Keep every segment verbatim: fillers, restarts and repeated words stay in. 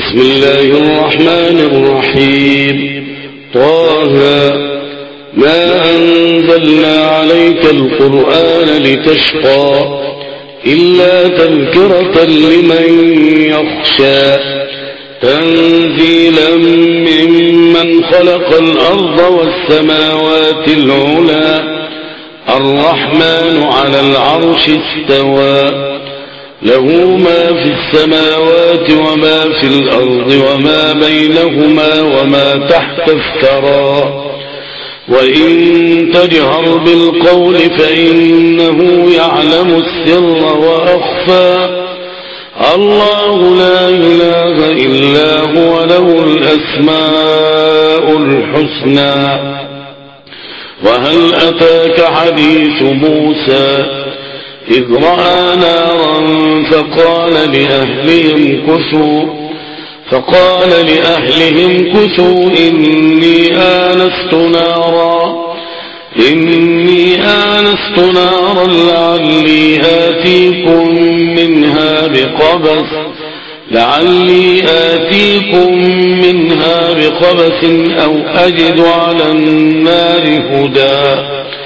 بسم الله الرحمن الرحيم. طه ما أنزلنا عليك القرآن لتشقى إلا تذكرة لمن يخشى تنزيلا ممن خلق الأرض والسماوات العلى الرحمن على العرش استوى له ما في السماوات وما في الأرض وما بينهما وما تحت الثرى وإن تجهر بالقول فإنه يعلم السر وأخفى الله لا إله إلا هو له الأسماء الحسنى. وهل أتاك حديث موسى إذ رأى نارا فقال لأهلهم كثوا فقال لأهلهم كثوا إني آنست نارا إني آنست نارا لعلي آتيكم منها بقبس لعلي آتيكم منها بقبس أو أجد على النار هدى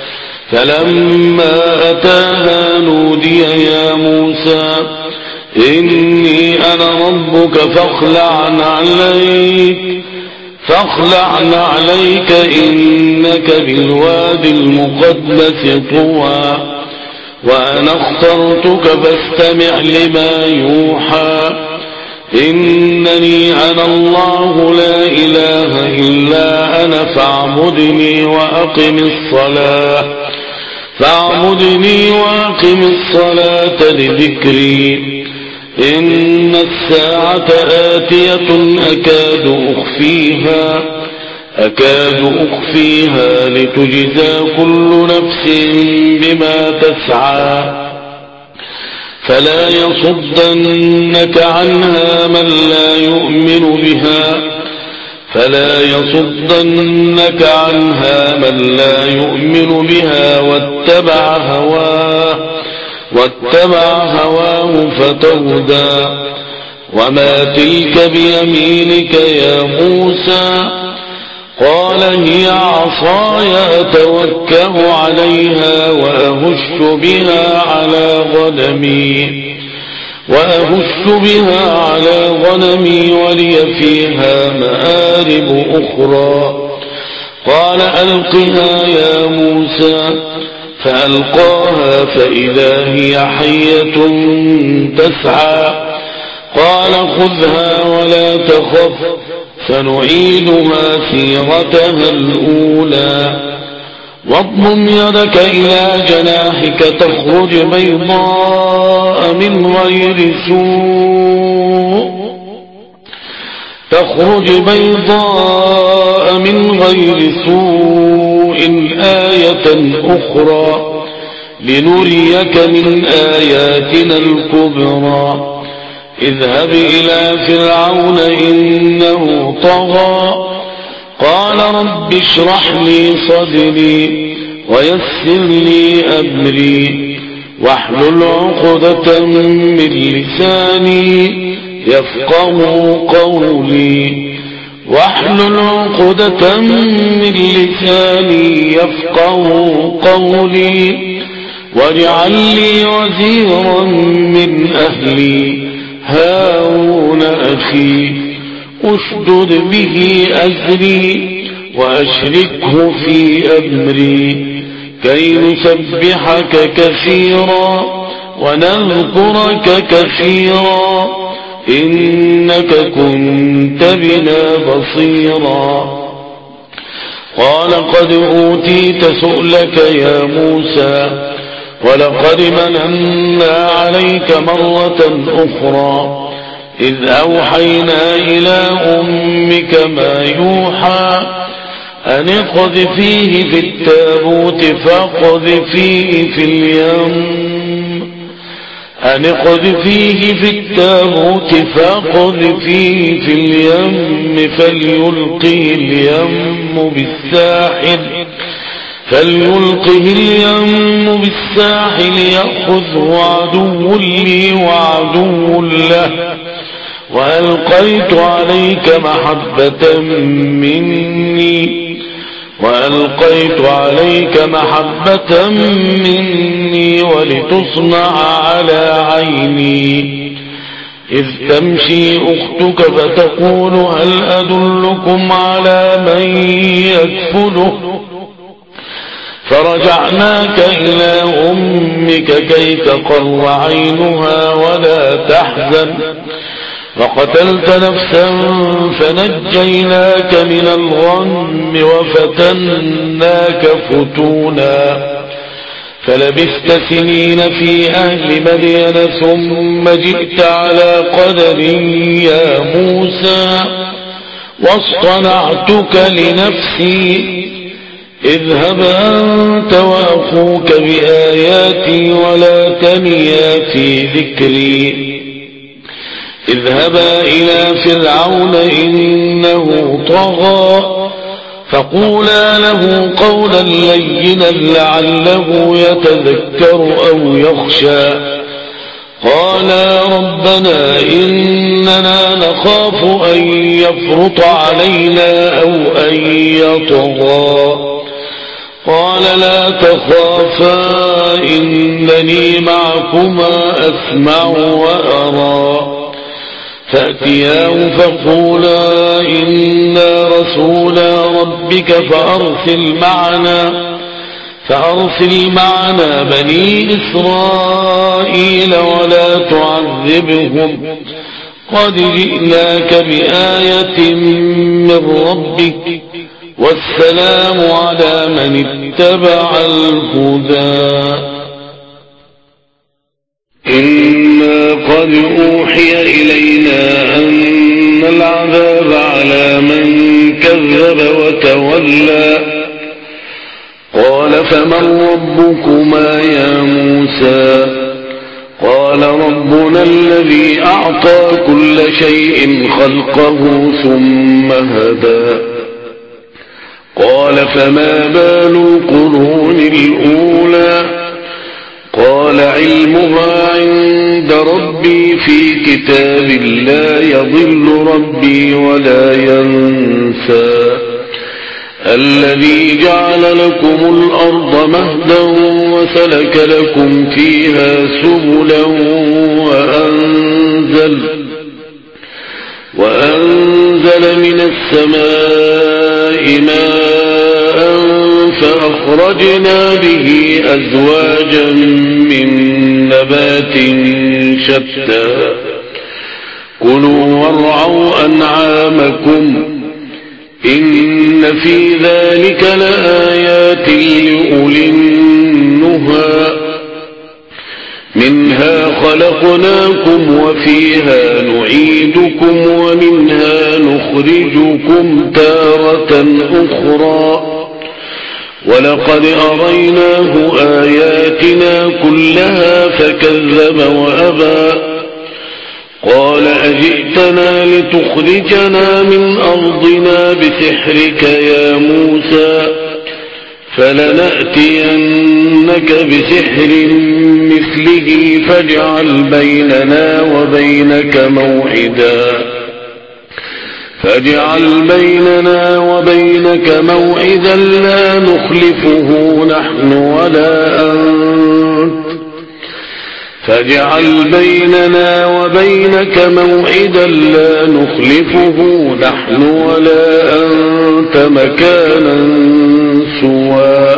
فلما أتاها نودي يا موسى إني أنا ربك فاخلع عليك فاخلع عليك إنك بالواد المقدس طوى وأنا اخترتك فاستمع لما يوحى إنني أنا الله لا إله إلا أنا فاعبدني وأقم الصلاة فاعبدني وأقم الصلاة لذكري إن الساعة آتية أكاد أخفيها أكاد أخفيها لتجزى كل نفس بما تسعى فلا يصدنك عنها من لا يؤمن بها فلا يصدنك عنها من لا يؤمن بها واتبع هواه واتبع هواه فتردى وما تلك بيمينك يا موسى قال هي عصاي أتوكأ عليها وأهش بها على غنمي وأهش بها على غنمي ولي فيها مآرب أخرى قال ألقها يا موسى فألقاها فإذا هي حية تسعى قال خذها ولا تخف سنعيدها سيرتها الأولى واضمم يدك إلى جناحك تخرج بيضاء من غير سوء تخرج بيضاء من غير سوء آية أخرى لنريك من آياتنا الكبرى اذهب إلى فرعون إنه طغى قال رب اشرح لي صدري ويسر لي أمري واحلل عقدة من لساني يفقه قولي واحلل عقدة من لساني يفقه قولي واجعل لي وزيرا من أهلي هارون أخي أشدد به أزري وأشركه في أمري كي نسبحك كثيرا ونذكرك كثيرا إنك كنت بنا بصيرا قال قد أوتيت سؤلك يا موسى ولقد مننا عليك مرة أخرى إذ أوحينا إلى أمك ما يوحى أن اقذفيه في التابوت فاقذفيه في اليم أن اقذفيه في التابوت فاقذفيه في اليم فليلقه اليم بالساحل فليلقه اليم بالساحل يأخذه عدو لي وعدو له وألقيت عليك محبة مني وألقيت عليك محبة مني ولتصنع على عيني إذ تمشي أختك فتقول هل أدلكم على من يكفله فرجعناك إلى أمك كي تقر عينها ولا تحزن وقتلت نفسا فنجيناك من الغم وفتناك فتونا فلبثت سنين في أهل مدين ثم جئت على قدر يا موسى واصطنعتك لنفسي اذهب أنت وأخوك بآياتي ولا تنيا في ذكري اذهبا إلى فرعون إنه طغى فقولا له قولا لينا لعله يتذكر أو يخشى قالا ربنا إننا نخاف أن يفرط علينا أو أن يطغى قال لا تخافا إنني معكما أسمع وأرى فأتياه فقولا إنا رسولا ربك فأرسل معنا فأرسل معنا بني إسرائيل ولا تعذبهم قد جئناك بآية من ربك والسلام على من اتبع الهدى إنا قد أوحي إلينا أن العذاب على من كذب وتولى قال فمن ربكما يا موسى قال ربنا الذي أعطى كل شيء خلقه ثم هدى قال فما بال القرون الأولى قال علمها عند ربي في كتاب لا يضل ربي ولا ينسى الذي جعل لكم الأرض مهدا وسلك لكم فيها سبلا وأنزل, وأنزل من السماء ماء فأخرجنا به أزواجا من نبات شتى كلوا وارعوا أنعامكم إن في ذلك لآيات لأولي النهى منها خلقناكم وفيها نعيدكم ومنها نخرجكم تارة أخرى ولقد أريناه آياتنا كلها فكذب وأبى قال أجئتنا لتخرجنا من أرضنا بسحرك يا موسى فلنأتينك بسحر مثله فاجعل بيننا وبينك موعدا فاجعل بيننا وبينك موعدا لا نخلفه نحن ولا أنت فاجعل بيننا وبينك موعدا لا نخلفه نحن ولا أنت مكانا سوى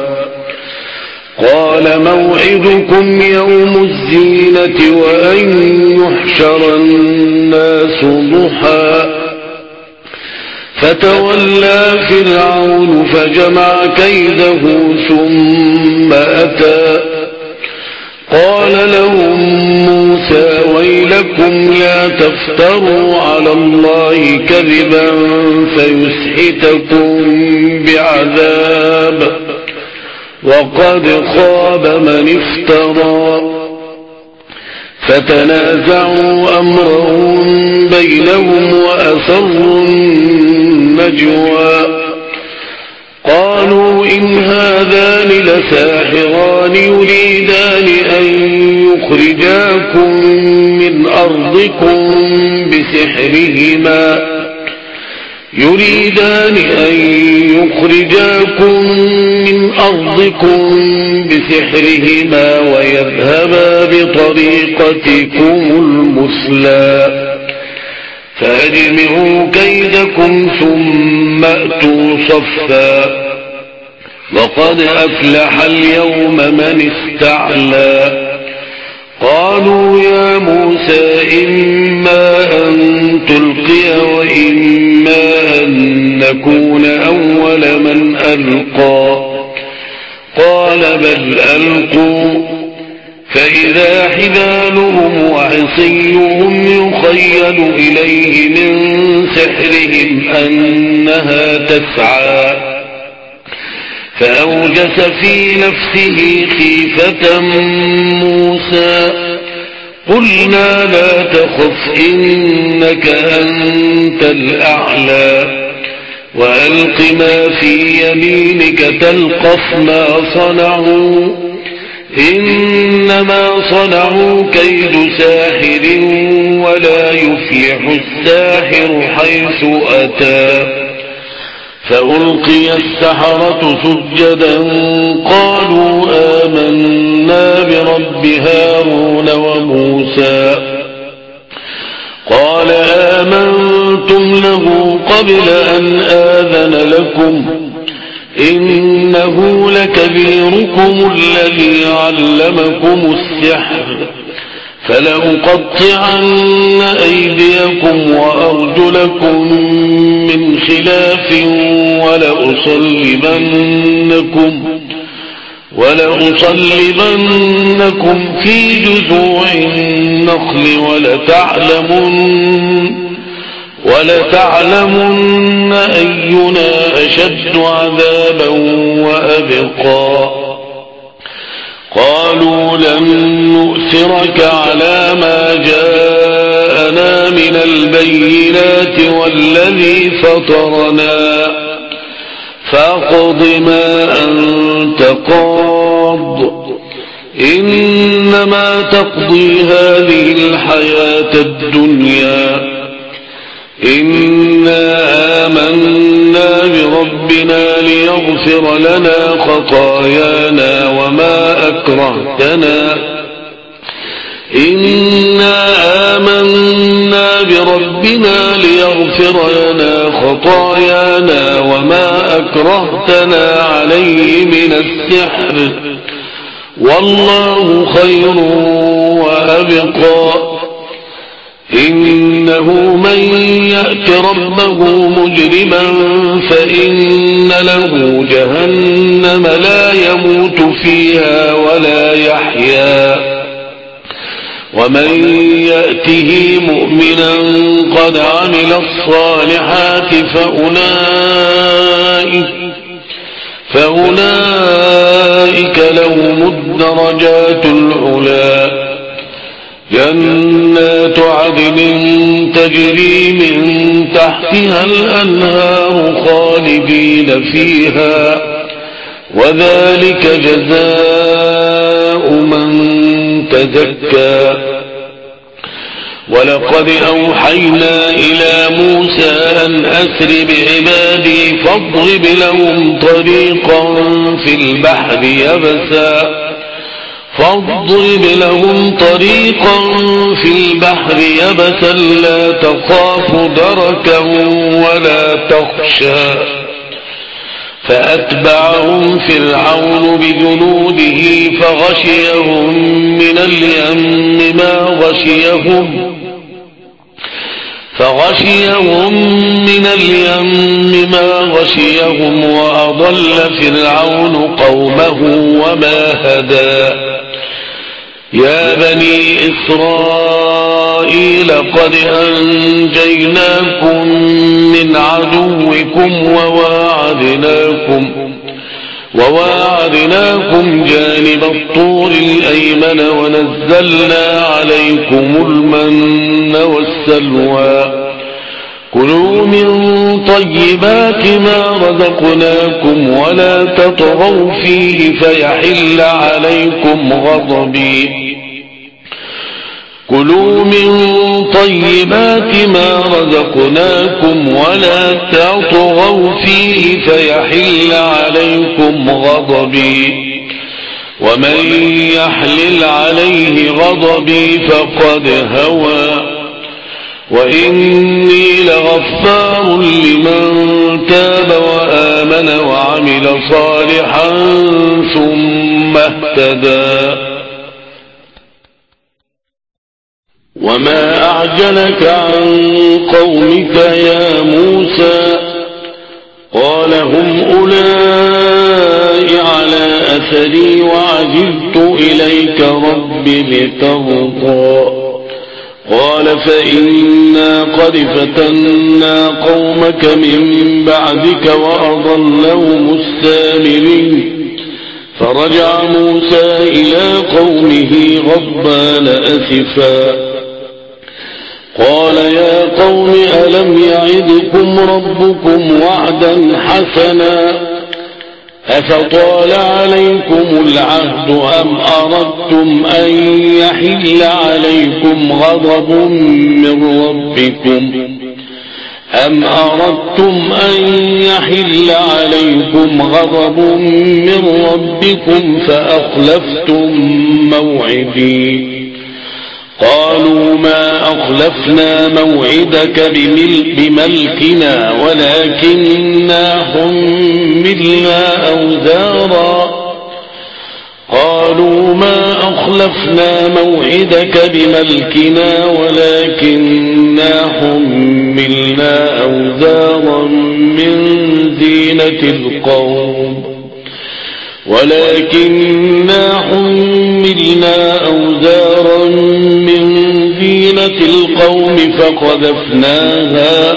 قال موعدكم يوم الزينة وأن يحشر الناس ضحى فتولى فرعون فجمع كيده ثم أتى قال لهم موسى ويلكم لا تفتروا على الله كذبا فيسحتكم بعذاب وقد خاب من افترى فتنازعوا أمرهم بينهم وأسروا النجوى قالوا إن هذان لساحران يريدان أن يخرجاكم من أرضكم بسحرهما يريدان أن يخرجاكم من أرضكم بسحرهما ويذهبا بطريقتكم المثلى فأجمعوا كيدكم ثم أتوا صفا وقد أفلح اليوم من استعلى قالوا يا موسى إما أن تلقي وإما أن نكون أول من ألقى قال بل ألقوا فإذا حبالهم وعصيهم يخيل إليه من سحرهم أنها تسعى فأوجس في نفسه خيفة موسى قلنا لا تخف إنك أنت الأعلى وألق ما في يمينك تلقف ما صنعوا إنما صنعوا كيد ساحر ولا يفلح الساحر حيث أتى فألقي السحرة سجدا قالوا آمنا برب هارون وموسى قال آمنتم له قبل أن آذن لكم إنه لكبيركم الذي علمكم السحر فلأقطعن أيديكم وأرجلكم من خلاف ولأصلبنكم ولأصلبنكم في جذوع النخل ولتعلمن ولتعلمن أينا أشد عذابا وأبقى قالوا لن نؤثرك على ما جاءنا من البينات والذي فطرنا فاقض ما أنت قاض إنما تقضي هذه الحياة الدنيا إنا آمنا بربنا ليغفر لنا خطايانا وما أكرهتنا إنا آمنا بربنا ليغفر لنا خطايانا وما أكرهتنا عليه من السحر والله خير وأبقى إنه من يأت ربه مجرما فإن له جهنم لا يموت فيها ولا يحيا ومن يأته مؤمنا قد عمل الصالحات فأولئك فأولئك لهم الدرجات العلى جنات عدن تجري من تحتها الأنهار خالدين فيها وذلك جزاء من تزكى ولقد أوحينا إلى موسى أن أسر بعبادي فاضرب لهم طريقا في البحر يبسا فاضرب لهم طريقا في البحر يبسا لا تخاف دركا ولا تخشى فأتبعهم فرعون بجنوده فغشيهم من اليم ما غشيهم فغشيهم من اليم ما غشيهم وأضل فرعون قومه وما هدى يا بني إسرائيل قد أنجيناكم من عدوكم وواعدناكم وواعدناكم جانب الطور الأيمن ونزلنا عليكم المن والسلوى كلوا من طيبات ما رزقناكم ولا تطغوا فيه فيحل عليكم غضبي كلوا من طيبات ما رزقناكم ولا تطغوا فيه فيحل عليكم غضبي ومن يحلل عليه غضبي فقد هوى وإني لغفار لمن تاب وآمن وعمل صالحا ثم اهتدى وما أعجلك عن قومك يا موسى قال هم أولئك على أثري وعجلت إليك رب لترضى قال فإنا قد فتنا قومك من بعدك وأضلهم السامرين فرجع موسى إلى قومه غضبان أسفا قال يا قوم ألم يعدكم ربكم وعدا حسنا أفطال عليكم العهد أم أردتم أن يحل عليكم غضب من ربكم أم أردتم أن يحل عليكم غضب من ربكم فأخلفتم موعدي قالوا ما أخلفنا موعدك بملكنا ولكننا حملنا أوزارا قالوا ما أخلفنا موعدك بملكنا ولكننا حملنا أوزارا من زينة القوم ولكننا حملنا أوزارا من زينة القوم فقذفناها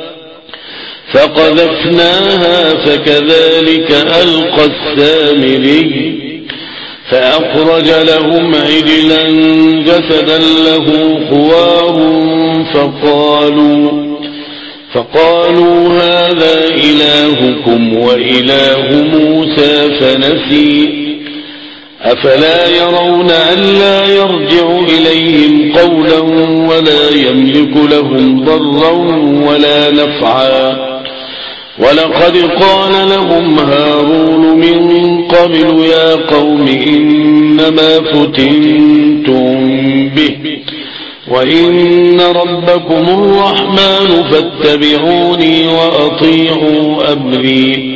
فقذفناها فكذلك ألقى السامري فأخرج لهم عجلا جسدا له خوار فقالوا فقالوا هذا إلهكم وإله موسى فنسي أفلا يرون ألا يرجع إليهم قولا ولا يملك لهم ضرا ولا نفعا ولقد قال لهم هارون من قبل يا قوم إنما فتنتم به وإن ربكم الرحمن فاتبعوني وأطيعوا أمري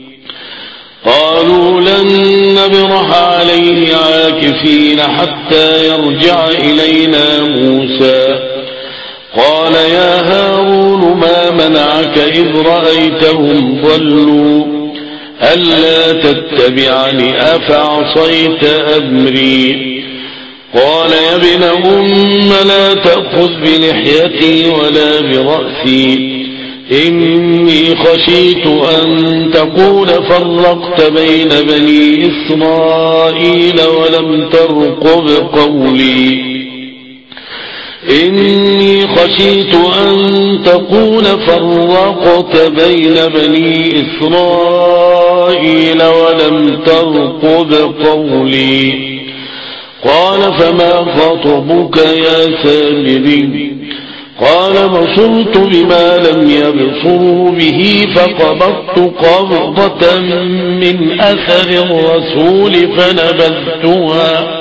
قالوا لن نبرح عليه عاكفين حتى يرجع إلينا موسى قال يا هارون ما منعك إذ رأيتهم ضلوا ألا تتبعني أفعصيت أمري قال يا ابن أم لا تأخذ بلحيتي ولا برأسي إني خشيت أن تقول فرقت بين بني إسرائيل ولم ترقب قولي إني خشيت أن تقول فرقت بين بني إسرائيل ولم ترقب قولي قال فما خطبك يا سامري قال بصرت بما لم يبصروا به فقبضت قبضة من أثر الرسول فنبذتها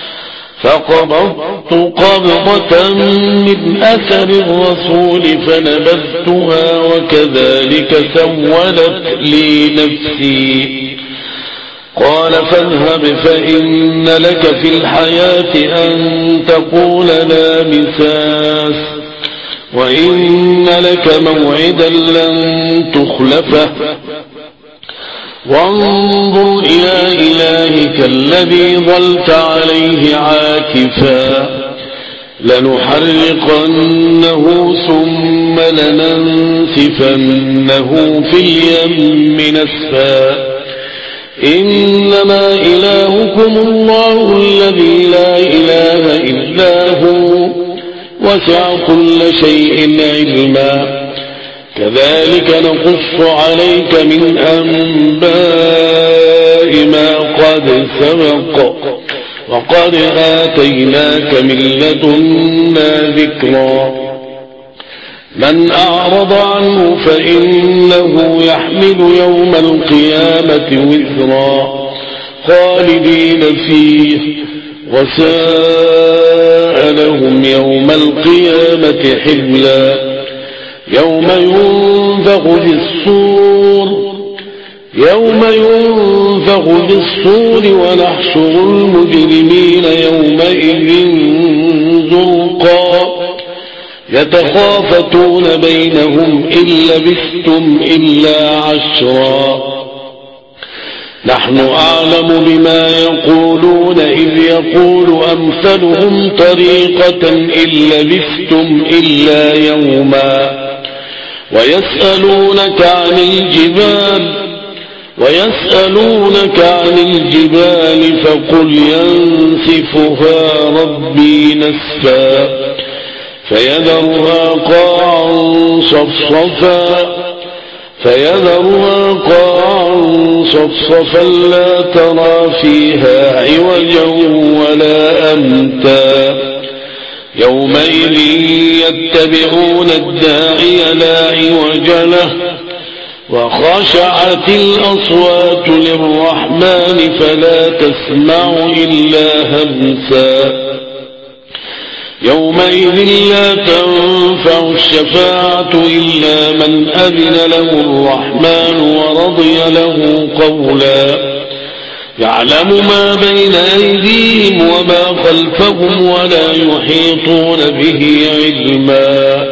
فقبضت قبضة من أثر الرسول فنبذتها وكذلك سولت لي نفسي قال فاذهب فإن لك في الحياة أن تقول لا مساس وإن لك موعدا لن تخلفه وانظر إلى إلهك الذي ظلت عليه عاكفا لنحرقنه ثم لننسفنه في اليم نسفا إنما إلهكم الله الذي لا إله إلا هو وسع كل شيء علما كذلك نقص عليك من أنباء ما قد سبق وقد آتيناك من لدنا ذكرا من أعرض عنه فإنه يحمل يوم القيامة وزرا خالدين فيه وساء لهم يوم القيامة حملا يوم ينفخ في الصور يوم ينفخ في الصور ونحشر المجرمين يومئذ زرقا يتخافتون بينهم إن لبثتم إلا عشرا نحن أعلم بما يقولون إذ يقول أمثلهم طريقة إن لبثتم إلا يوما ويسألونك عن الجبال ويسألونك عن الجبال فقل ينسفها ربي نسفا فيذرها قاعا صفصفا فيذرها قاعا صفصفا لا ترى فيها عوجا ولا أمتا يومئذ يتبعون الداعي لا عوج له وخشعت الأصوات للرحمن فلا تسمع إلا همسا يومئذ لا تنفع الشفاعة إلا من أذن له الرحمن ورضي له قولا يعلم ما بين أيديهم وما خلفهم ولا يحيطون به علما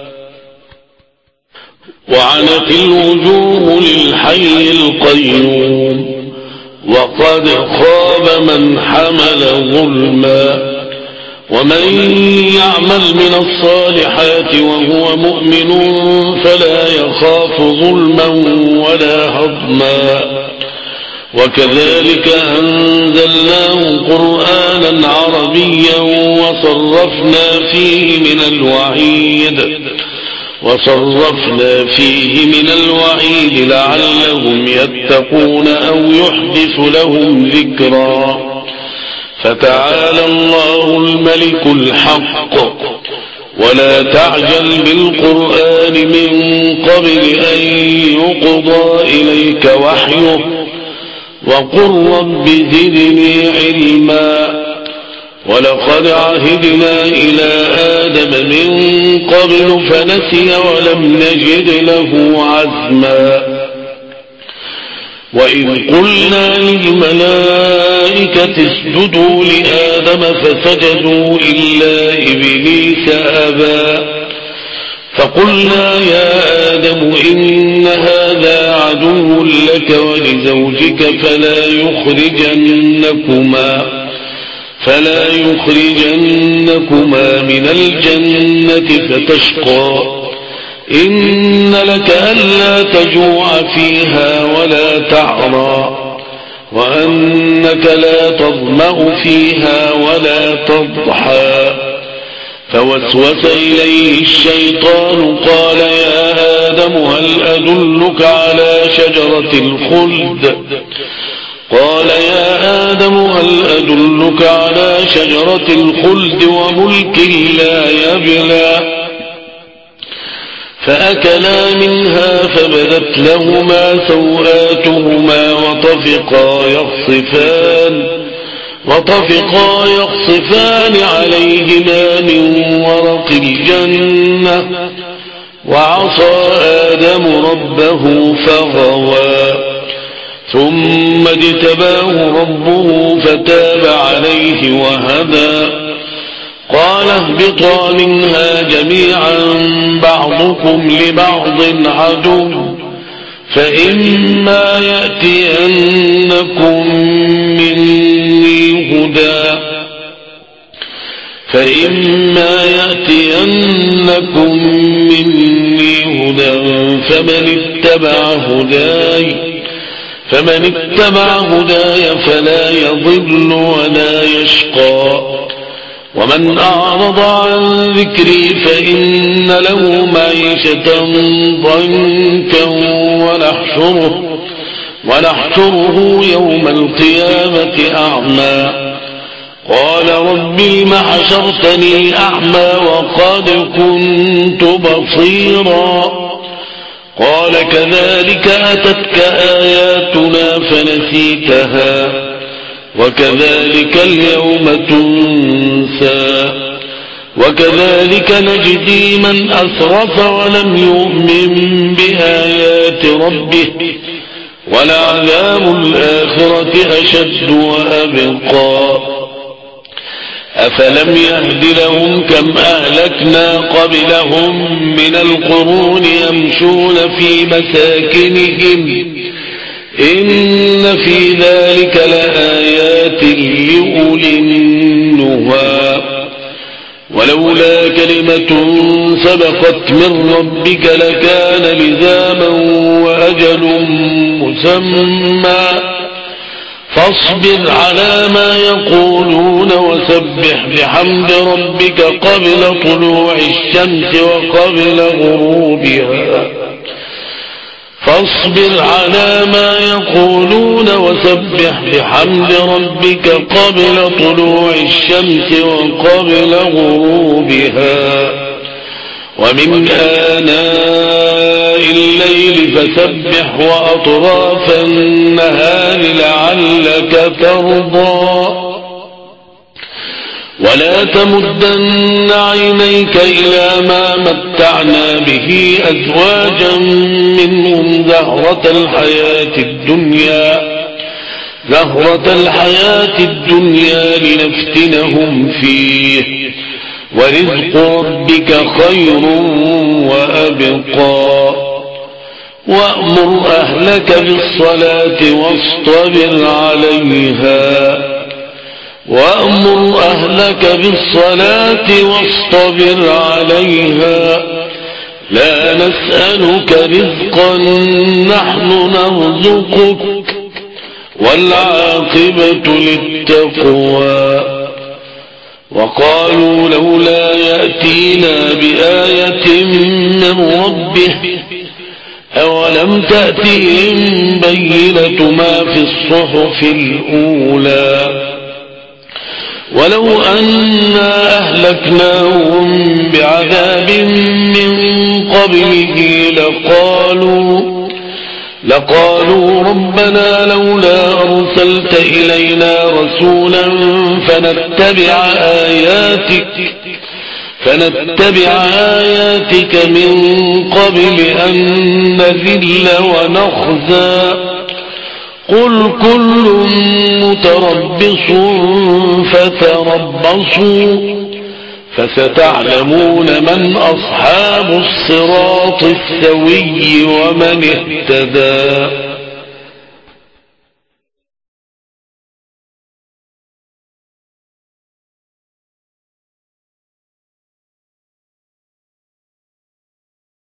وعنت الوجوه للحي القيوم وقد خاب من حمل ظلما ومن يعمل من الصالحات وهو مؤمن فلا يخاف ظلما ولا هضما وكذلك أنزلناه قرآنا عربيا وصرفنا فيه من الوعيد وصرفنا فيه من الوعيد لعلهم يتقون أو يحدث لهم ذكرا فتعالى الله الملك الحق ولا تعجل بالقرآن من قبل أن يقضى إليك وحيه وقل رب زدني علما ولقد عهدنا إلى آدم من قبل فنسي ولم نجد له عزما وإذ قلنا للملائكة اسجدوا لآدم فسجدوا إلا إبليس أبى فقلنا يا آدم إن هذا عدو لك ولزوجك فلا يخرجنكما فلا يخرجنكما من الجنة فتشقى إن لك ألا تجوع فيها ولا تعرى وأنك لا تظمأ فيها ولا تضحى فوسوس إليه الشيطان قال يا آدم هل أدلك على شجرة الخلد قال يا آدم هل أدلك على شجرة الخلد وملك لا يبلى فأكلا منها فبدت لهما سوآتهما وطفقا يخصفان وطفقا يخصفان عليهما من ورق الجنة وعصى آدم ربه فغوى ثم اجتباه ربه فتاب عليه وهدى قال اهبطا منها جميعا بعضكم لبعض عدو فإما يأتينكم مني هدى فإما يأتينكم مني هدى فمن اتبع هداي فمن اتبع هداي فلا يضل ولا يشقى ومن أعرض عن ذكري فإن له معيشة ضنكا ونحشره, ونحشره يوم القيامة أعمى قال رب لم حشرتني أعمى وقد كنت بصيرا قال كذلك أتتك آياتنا فنسيتها وكذلك اليوم تنسى وكذلك نجزي من أسرف ولم يؤمن بآيات ربه ولعذاب الآخرة أشد وأبقى أفلم يهد لهم كم أهلكنا قبلهم من القرون يمشون في مساكنهم إن في ذلك لآيات لأولي النهى ولولا كلمة سبقت من ربك لكان لزاما وأجل مسمى فاصبر على ما يقولون وسبح بحمد ربك قبل طلوع الشمس وقبل غروبها فاصبر على ما يقولون وسبح بحمد ربك قبل طلوع الشمس وقبل غروبها ومن آناء الليل فسبح وأطراف النهار لعلك ترضى ولا تمدن عينيك إلى ما متعنا به أزواجا منهم زهرة الحياة الدنيا زهرة الحياة الدنيا لنفتنهم فيه ورزق ربك خير وأبقى وأمر أهلك بالصلاة واصطبر عليها وأمر أهلك بالصلاة واصطبر عليها لا نسألك رزقا نحن نرزقك والعاقبة للتقوى وقالوا لولا يأتينا بآية من ربه أولم تأتهم بينة ما في الصحف الأولى ولو أنا أهلكناهم بعذاب من قبله لقالوا لقالوا ربنا لولا أرسلت إلينا رسولا فنتبع آياتك فنتبع آياتك من قبل أن نذل ونخزى قل كل متربص فتربصوا فستعلمون من أصحاب الصراط السوي ومن اهتدى